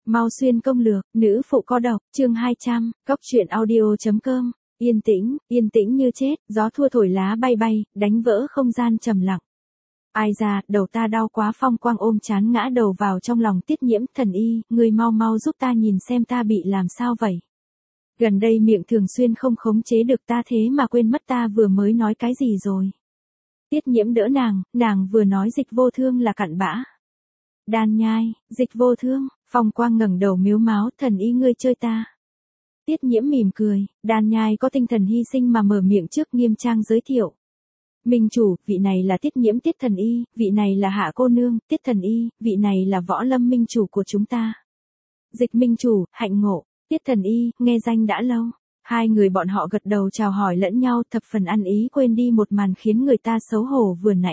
Mau xuyên công lược, nữ phụ có độc, chương 200, cóc truyện audio.com. Yên tĩnh như chết, gió thua thổi lá bay bay, đánh vỡ không gian trầm lặng. Ai ra, đầu ta đau quá. Phong Quang ôm chán ngã đầu vào trong lòng Tiết Nhiễm. Thần y, người mau giúp ta nhìn xem ta bị làm sao vậy. Gần đây miệng thường xuyên không khống chế được ta, thế mà quên mất ta vừa mới nói cái gì rồi. Tiết Nhiễm đỡ nàng vừa nói Dịch Vô Thương là cặn bã. Đan Nhai, Dịch Vô Thương. Phong Quang ngẩng đầu miếu máo, thần y ngươi chơi ta. Tiết Nhiễm mỉm cười, Đan Nhai có tinh thần hy sinh mà mở miệng trước, nghiêm trang giới thiệu. Minh chủ, vị này là Tiết Nhiễm Tiết thần y, vị này là Hạ cô nương, Tiết thần y, vị này là Võ Lâm minh chủ của chúng ta. Dịch minh chủ, hạnh ngộ, Tiết thần y, nghe danh đã lâu. Hai người bọn họ gật đầu chào hỏi lẫn nhau, thập phần ăn ý, quên đi một màn khiến người ta xấu hổ vừa nãy.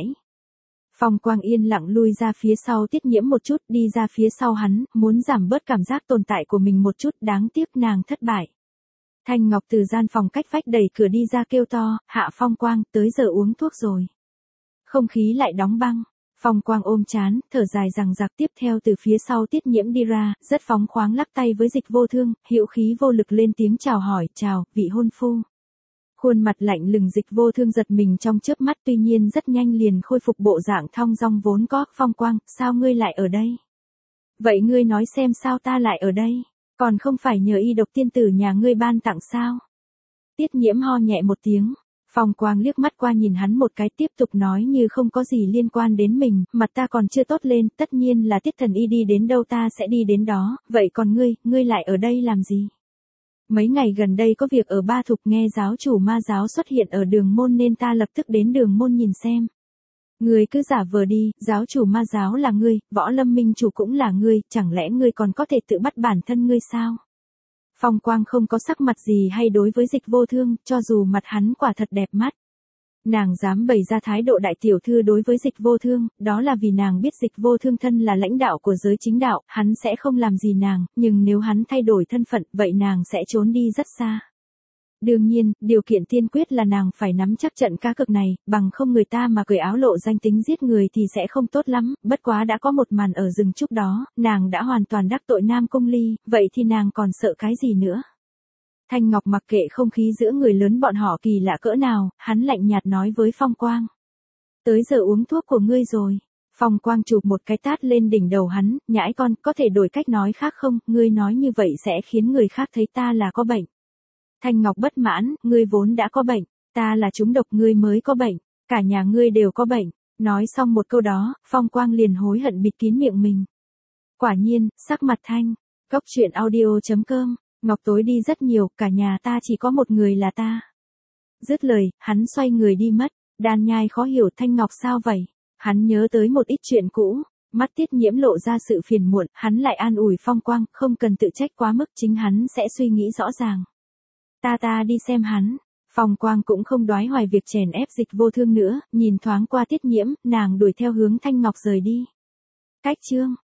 Phong Quang yên lặng lui ra phía sau Tiết Nhiễm một chút, đi ra phía sau hắn, muốn giảm bớt cảm giác tồn tại của mình một chút, đáng tiếc nàng thất bại. Thanh Ngọc từ gian phòng cách vách đẩy cửa đi ra kêu to, Hạ Phong Quang, tới giờ uống thuốc rồi. Không khí lại đóng băng. Phong Quang ôm chán, thở dài rằng giặc, tiếp theo từ phía sau Tiết Nhiễm đi ra, rất phóng khoáng lắc tay với Dịch Vô Thương, hữu khí vô lực lên tiếng chào hỏi, chào, vị hôn phu. Khuôn mặt lạnh lùng Dịch Vô Thương giật mình trong chớp mắt, tuy nhiên rất nhanh liền khôi phục bộ dạng thong dong vốn có. Phong Quang, sao ngươi lại ở đây? Vậy ngươi nói xem sao ta lại ở đây? Còn không phải nhờ y độc tiên tử nhà ngươi ban tặng sao? Tiết Nhiễm ho nhẹ một tiếng. Phong Quang liếc mắt qua nhìn hắn một cái, tiếp tục nói như không có gì liên quan đến mình, mặt ta còn chưa tốt lên, tất nhiên là Tiết thần y đi đến đâu ta sẽ đi đến đó, vậy còn ngươi lại ở đây làm gì? Mấy ngày gần đây có việc ở Ba Thục, nghe giáo chủ ma giáo xuất hiện ở Đường Môn nên ta lập tức đến Đường Môn nhìn xem. Ngươi cứ giả vờ đi, giáo chủ ma giáo là ngươi, Võ Lâm minh chủ cũng là ngươi, chẳng lẽ ngươi còn có thể tự bắt bản thân ngươi sao? Phong Quang không có sắc mặt gì hay đối với Dịch Vô Thương, cho dù mặt hắn quả thật đẹp mắt. Nàng dám bày ra thái độ đại tiểu thư đối với Dịch Vô Thương, đó là vì nàng biết Dịch Vô Thương thân là lãnh đạo của giới chính đạo, hắn sẽ không làm gì nàng, nhưng nếu hắn thay đổi thân phận, vậy nàng sẽ trốn đi rất xa. Đương nhiên, điều kiện tiên quyết là nàng phải nắm chắc trận cá cược này, bằng không người ta mà cởi áo lộ danh tính giết người thì sẽ không tốt lắm, bất quá đã có một màn ở rừng trúc đó, nàng đã hoàn toàn đắc tội Nam Cung Ly, vậy thì nàng còn sợ cái gì nữa. Thanh Ngọc mặc kệ không khí giữa người lớn bọn họ kỳ lạ cỡ nào, hắn lạnh nhạt nói với Phong Quang. Tới giờ uống thuốc của ngươi rồi. Phong Quang chụp một cái tát lên đỉnh đầu hắn, nhãi con, có thể đổi cách nói khác không, ngươi nói như vậy sẽ khiến người khác thấy ta là có bệnh. Thanh Ngọc bất mãn, ngươi vốn đã có bệnh, ta là trúng độc, ngươi mới có bệnh, cả nhà ngươi đều có bệnh. Nói xong một câu đó, Phong Quang liền hối hận bịt kín miệng mình. Quả nhiên, sắc mặt Thanh, cóc truyện audio.com, Ngọc tối đi rất nhiều, cả nhà ta chỉ có một người là ta. Dứt lời, hắn xoay người đi mất. Đan Nhai khó hiểu, Thanh Ngọc sao vậy? Hắn nhớ tới một ít chuyện cũ, mắt Tiết Nhiễm lộ ra sự phiền muộn, hắn lại an ủi Phong Quang, không cần tự trách quá mức, chính hắn sẽ suy nghĩ rõ ràng. Ta đi xem hắn. Phong Quang cũng không đoái hoài việc chèn ép Dịch Vô Thương nữa, nhìn thoáng qua Tiết Nhiễm, nàng đuổi theo hướng Thanh Ngọc rời đi. Cách chương